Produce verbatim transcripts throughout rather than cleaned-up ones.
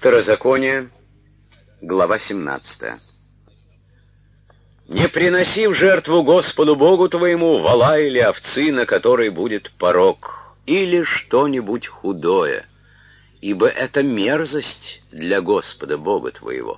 Второзаконие, глава семнадцатая. «Не приноси в жертву Господу Богу твоему вола или овцы, на которой будет порок, или что-нибудь худое, ибо это мерзость для Господа Бога твоего.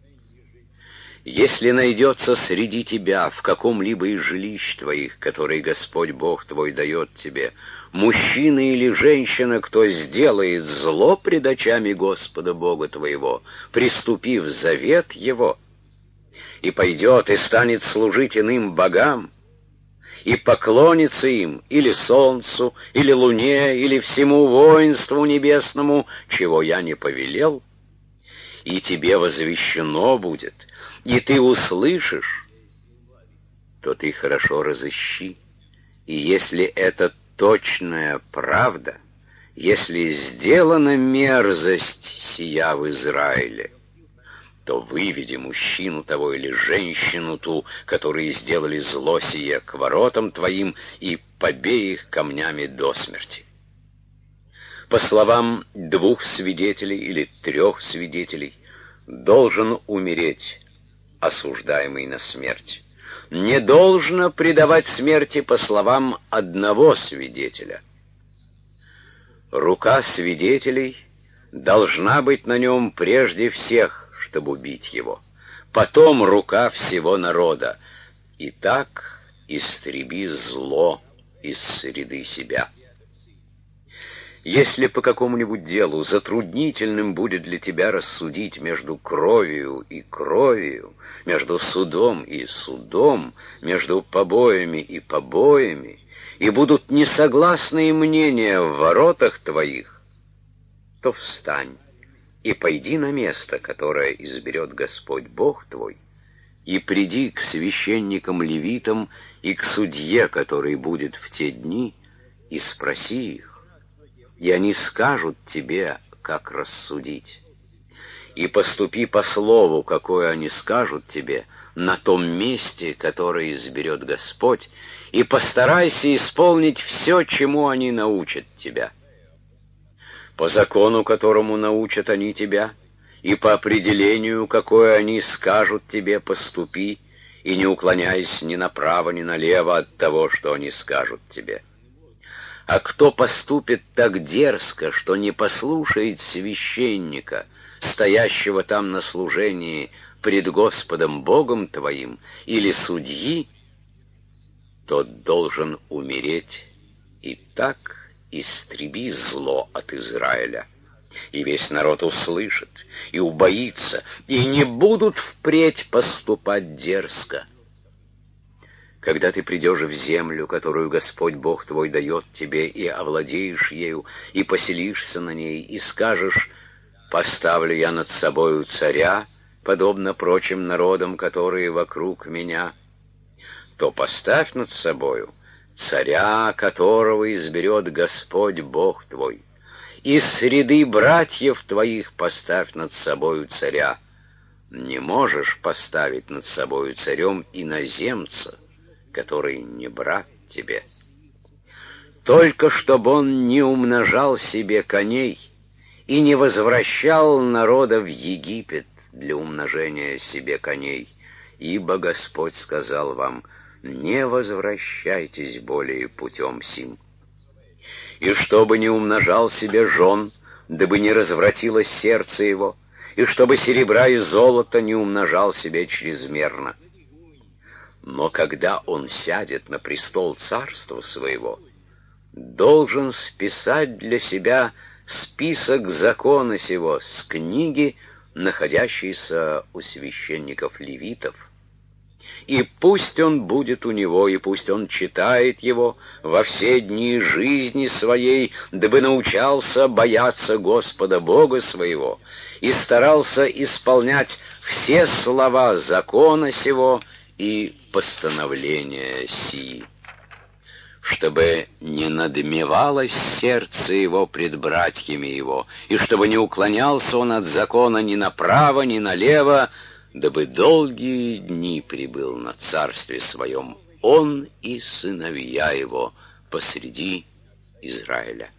Если найдется среди тебя в каком-либо из жилищ твоих, которые Господь Бог твой дает тебе, мужчина или женщина, кто сделает зло пред очами Господа Бога твоего, приступив завет его, и пойдет и станет служить иным богам, и поклонится им или солнцу, или луне, или всему воинству небесному, чего я не повелел, и тебе возвещено будет, и ты услышишь, то ты хорошо разыщи, и если это точная правда, если сделана мерзость сия в Израиле, то выведи мужчину того или женщину ту, которые сделали зло сие, к воротам твоим, и побей их камнями до смерти. По словам двух свидетелей или трех свидетелей, должен умереть осуждаемый на смерть. Не должно предавать смерти по словам одного свидетеля. Рука свидетелей должна быть на нем прежде всех, чтобы убить его, потом рука всего народа, и так истреби зло из среды себя. Если по какому-нибудь делу затруднительным будет для тебя рассудить между кровью и кровью, между судом и судом, между побоями и побоями, и будут несогласные мнения в воротах твоих, то встань и пойди на место, которое изберет Господь Бог твой, и приди к священникам-левитам и к судье, который будет в те дни, и спроси их, и они скажут тебе, как рассудить. И поступи по слову, какое они скажут тебе, на том месте, которое изберет Господь, и постарайся исполнить все, чему они научат тебя. По закону, которому научат они тебя, и по определению, какое они скажут тебе, поступи, и не уклоняйся ни направо, ни налево от того, что они скажут тебе. А кто поступит так дерзко, что не послушает священника, стоящего там на служении пред Господом Богом твоим, или судьи, тот должен умереть, и так истреби зло от Израиля. И весь народ услышит, и убоится, и не будут впредь поступать дерзко. Когда ты придешь в землю, которую Господь Бог твой дает тебе, и овладеешь ею, и поселишься на ней, и скажешь: «Поставлю я над собою царя, подобно прочим народам, которые вокруг меня», то поставь над собою царя, которого изберет Господь Бог твой. Из среды братьев твоих поставь над собою царя. Не можешь поставить над собою царем иноземца, который не брат тебе. Только чтобы он не умножал себе коней и не возвращал народа в Египет для умножения себе коней, ибо Господь сказал вам: не возвращайтесь более путем сим. И чтобы не умножал себе жен, дабы не развратилось сердце его, и чтобы серебра и золота не умножал себе чрезмерно. Но когда он сядет на престол царства своего, должен списать для себя список закона сего с книги, находящейся у священников-левитов, и пусть он будет у него, и пусть он читает его во все дни жизни своей, дабы научался бояться Господа Бога своего и старался исполнять все слова закона сего и постановления сии, чтобы не надмевалось сердце его пред братьями его, и чтобы не уклонялся он от закона ни направо, ни налево, дабы долгие дни пребыл на царстве своем он и сыновья его посреди Израиля.